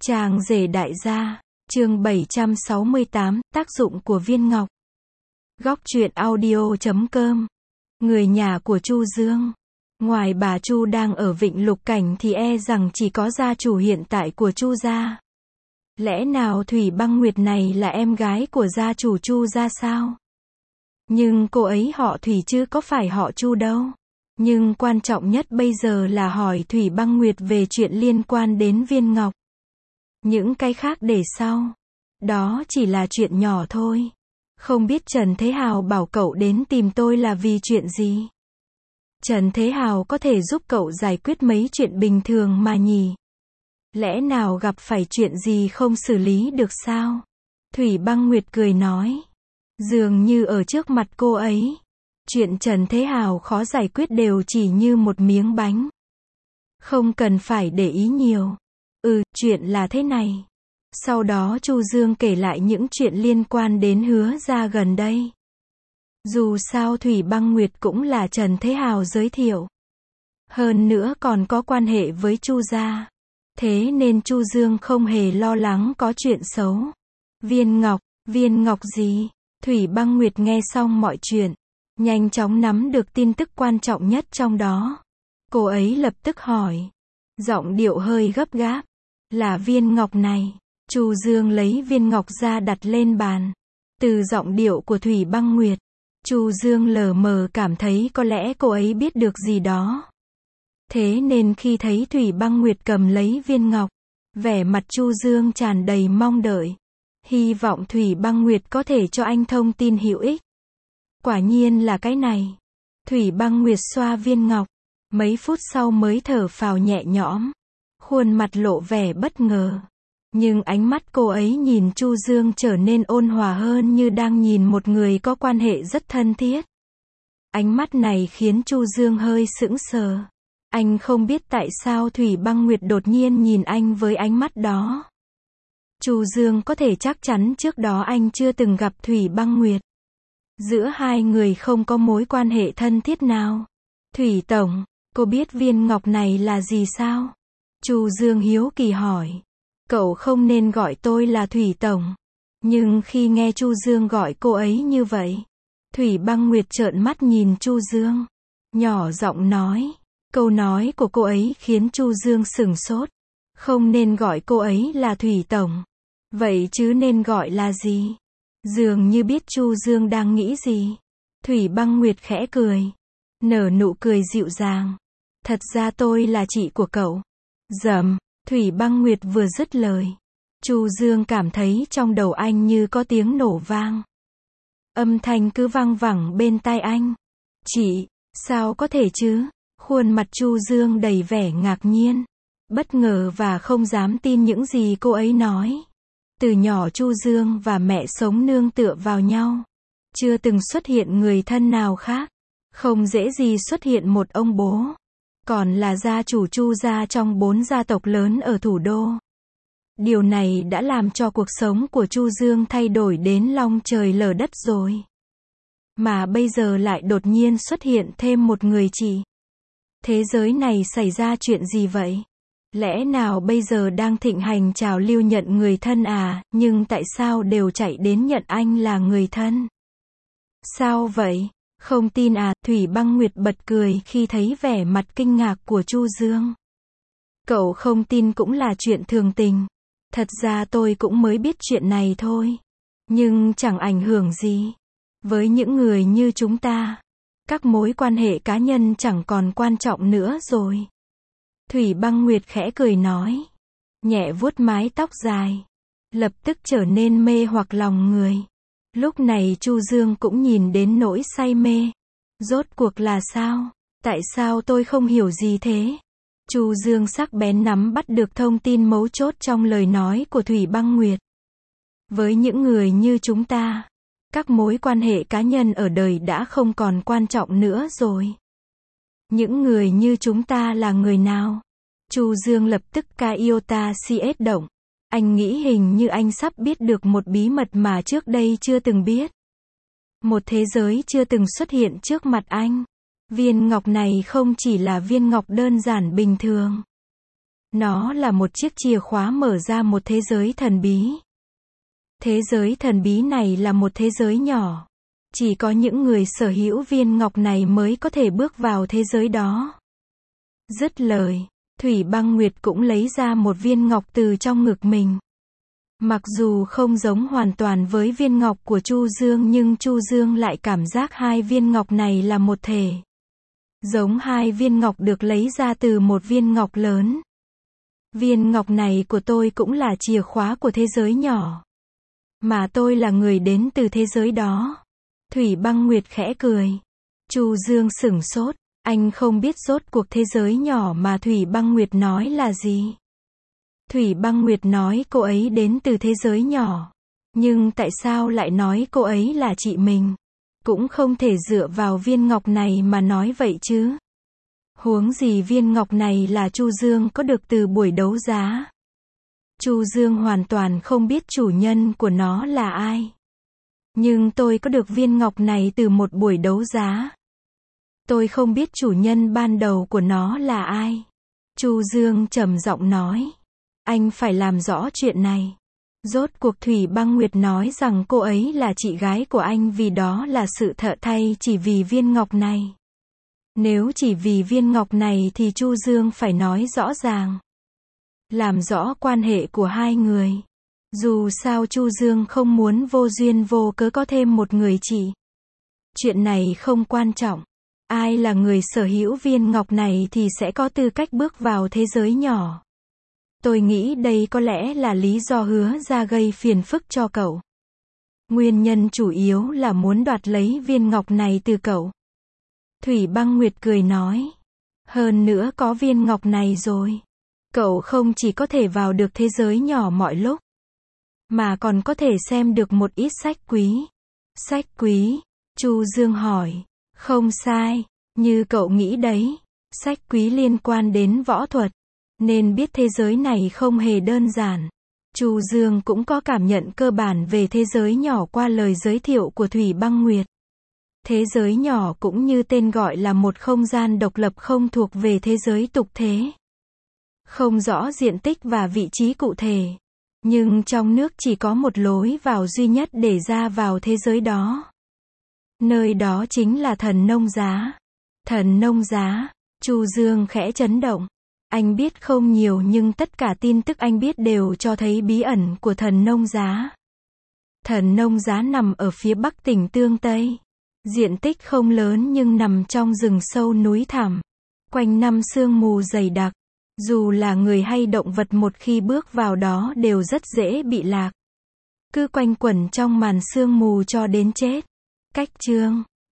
Chàng rể đại gia, chương 768, tác dụng của viên ngọc. Góc truyện audio.com. Người nhà của Chu Dương. Ngoài bà Chu đang ở Vịnh Lục Cảnh thì e rằng chỉ có gia chủ hiện tại của Chu gia. Lẽ nào Thủy Băng Nguyệt này là em gái của gia chủ Chu gia sao? Nhưng cô ấy họ Thủy chứ có phải họ Chu đâu. Nhưng quan trọng nhất bây giờ là hỏi Thủy Băng Nguyệt về chuyện liên quan đến viên ngọc. Những cái khác để sau. Đó chỉ là chuyện nhỏ thôi. Không biết Trần Thế Hào bảo cậu đến tìm tôi là vì chuyện gì? Trần Thế Hào có thể giúp cậu giải quyết mấy chuyện bình thường mà nhỉ? Lẽ nào gặp phải chuyện gì không xử lý được sao? Thủy Băng Nguyệt cười nói. Dường như ở trước mặt cô ấy, chuyện Trần Thế Hào khó giải quyết đều chỉ như một miếng bánh. Không cần phải để ý nhiều. Chuyện là thế này. Sau đó Chu Dương kể lại những chuyện liên quan đến Hứa gia gần đây. Dù sao Thủy Băng Nguyệt cũng là Trần Thế Hào giới thiệu. Hơn nữa còn có quan hệ với Chu gia. Thế nên Chu Dương không hề lo lắng có chuyện xấu. Viên ngọc gì? Thủy Băng Nguyệt nghe xong mọi chuyện, nhanh chóng nắm được tin tức quan trọng nhất trong đó. Cô ấy lập tức hỏi. Giọng điệu hơi gấp gáp. Là viên ngọc này. Chu Dương lấy viên ngọc ra đặt lên bàn. Từ giọng điệu của Thủy Băng Nguyệt, Chu Dương lờ mờ cảm thấy có lẽ cô ấy biết được gì đó. Thế nên khi thấy Thủy Băng Nguyệt cầm lấy viên ngọc, vẻ mặt Chu Dương tràn đầy mong đợi. Hy vọng Thủy Băng Nguyệt có thể cho anh thông tin hữu ích. Quả nhiên là cái này. Thủy Băng Nguyệt xoa viên ngọc, mấy phút sau mới thở phào nhẹ nhõm. Khuôn mặt lộ vẻ bất ngờ. Nhưng ánh mắt cô ấy nhìn Chu Dương trở nên ôn hòa hơn như đang nhìn một người có quan hệ rất thân thiết. Ánh mắt này khiến Chu Dương hơi sững sờ. Anh không biết tại sao Thủy Băng Nguyệt đột nhiên nhìn anh với ánh mắt đó. Chu Dương có thể chắc chắn trước đó anh chưa từng gặp Thủy Băng Nguyệt. Giữa hai người không có mối quan hệ thân thiết nào. Thủy Tổng, cô biết viên ngọc này là gì sao? Chu Dương hiếu kỳ hỏi. Cậu không nên gọi tôi là Thủy Tổng. Nhưng khi nghe Chu Dương gọi cô ấy như vậy, Thủy Băng Nguyệt trợn mắt nhìn Chu Dương, nhỏ giọng nói. Câu nói của cô ấy khiến Chu Dương sửng sốt. Không nên gọi cô ấy là Thủy Tổng. Vậy chứ nên gọi là gì? Dường như biết Chu Dương đang nghĩ gì. Thủy Băng Nguyệt khẽ cười. Nở nụ cười dịu dàng. Thật ra tôi là chị của cậu. Dầm. Thủy Băng Nguyệt vừa dứt lời, Chu Dương cảm thấy trong đầu anh như có tiếng nổ vang. Âm thanh cứ vang vẳng bên tai anh. Chị, sao có thể chứ? Khuôn mặt Chu Dương đầy vẻ ngạc nhiên, bất ngờ và không dám tin những gì cô ấy nói. Từ nhỏ Chu Dương và mẹ sống nương tựa vào nhau. Chưa từng xuất hiện người thân nào khác. Không dễ gì xuất hiện một ông bố. Còn là gia chủ Chu gia trong 4 gia tộc lớn ở thủ đô. Điều này đã làm cho cuộc sống của Chu Dương thay đổi đến long trời lở đất rồi. Mà bây giờ lại đột nhiên xuất hiện thêm một người chị. Thế giới này xảy ra chuyện gì vậy? Lẽ nào bây giờ đang thịnh hành trào lưu nhận người thân à, nhưng tại sao đều chạy đến nhận anh là người thân? Sao vậy? Không tin à? Thủy Băng Nguyệt bật cười khi thấy vẻ mặt kinh ngạc của Chu Dương. Cậu không tin cũng là chuyện thường tình. Thật ra tôi cũng mới biết chuyện này thôi. Nhưng chẳng ảnh hưởng gì. Với những người như chúng ta, các mối quan hệ cá nhân chẳng còn quan trọng nữa rồi. Thủy Băng Nguyệt khẽ cười nói. Nhẹ vuốt mái tóc dài. Lập tức trở nên mê hoặc lòng người. Lúc này Chu Dương cũng nhìn đến nỗi say mê. Rốt cuộc là sao? Tại sao tôi không hiểu gì thế? Chu Dương sắc bén nắm bắt được thông tin mấu chốt trong lời nói của Thủy Băng Nguyệt. Với những người như chúng ta, các mối quan hệ cá nhân ở đời đã không còn quan trọng nữa rồi. Những người như chúng ta là người nào? Chu Dương lập tức iota cs động. Anh nghĩ hình như anh sắp biết được một bí mật mà trước đây chưa từng biết. Một thế giới chưa từng xuất hiện trước mặt anh. Viên ngọc này không chỉ là viên ngọc đơn giản bình thường. Nó là một chiếc chìa khóa mở ra một thế giới thần bí. Thế giới thần bí này là một thế giới nhỏ. Chỉ có những người sở hữu viên ngọc này mới có thể bước vào thế giới đó. Dứt lời, Thủy Băng Nguyệt cũng lấy ra một viên ngọc từ trong ngực mình. Mặc dù không giống hoàn toàn với viên ngọc của Chu Dương nhưng Chu Dương lại cảm giác hai viên ngọc này là một thể. Giống hai viên ngọc được lấy ra từ một viên ngọc lớn. Viên ngọc này của tôi cũng là chìa khóa của thế giới nhỏ. Mà tôi là người đến từ thế giới đó. Thủy Băng Nguyệt khẽ cười. Chu Dương sửng sốt. Anh không biết rốt cuộc thế giới nhỏ mà Thủy Băng Nguyệt nói là gì. Thủy Băng Nguyệt nói cô ấy đến từ thế giới nhỏ. Nhưng tại sao lại nói cô ấy là chị mình? Cũng không thể dựa vào viên ngọc này mà nói vậy chứ. Huống gì viên ngọc này là Chu Dương có được từ buổi đấu giá. Chu Dương hoàn toàn không biết chủ nhân của nó là ai. Nhưng tôi có được viên ngọc này từ một buổi đấu giá. Tôi không biết chủ nhân ban đầu của nó là ai. Chu Dương trầm giọng nói. Anh phải làm rõ chuyện này. Rốt cuộc Thủy Băng Nguyệt nói rằng cô ấy là chị gái của anh vì đó là sự thật thay chỉ vì viên ngọc này. Nếu chỉ vì viên ngọc này thì Chu Dương phải nói rõ ràng. Làm rõ quan hệ của hai người. Dù sao Chu Dương không muốn vô duyên vô cớ có thêm một người chị. Chuyện này không quan trọng. Ai là người sở hữu viên ngọc này thì sẽ có tư cách bước vào thế giới nhỏ. Tôi nghĩ đây có lẽ là lý do hứa ra gây phiền phức cho cậu. Nguyên nhân chủ yếu là muốn đoạt lấy viên ngọc này từ cậu. Thủy Băng Nguyệt cười nói. Hơn nữa có viên ngọc này rồi. Cậu không chỉ có thể vào được thế giới nhỏ mọi lúc. Mà còn có thể xem được một ít sách quý. Sách quý? Chu Dương hỏi. Không sai. Như cậu nghĩ đấy. Sách quý liên quan đến võ thuật. Nên biết thế giới này không hề đơn giản. Chu Dương cũng có cảm nhận cơ bản về thế giới nhỏ qua lời giới thiệu của Thủy Băng Nguyệt. Thế giới nhỏ cũng như tên gọi là một không gian độc lập không thuộc về thế giới tục thế. Không rõ diện tích và vị trí cụ thể. Nhưng trong nước chỉ có một lối vào duy nhất để ra vào thế giới đó. Nơi đó chính là Thần Nông Giá. Thần Nông Giá. Chu Dương khẽ chấn động. Anh biết không nhiều nhưng tất cả tin tức anh biết đều cho thấy bí ẩn của Thần Nông Giá. Thần Nông Giá nằm ở phía bắc tỉnh Tương Tây. Diện tích không lớn nhưng nằm trong rừng sâu núi thẳm. Quanh năm sương mù dày đặc. Dù là người hay động vật một khi bước vào đó đều rất dễ bị lạc. Cứ quanh quẩn trong màn sương mù cho đến chết. Cách chương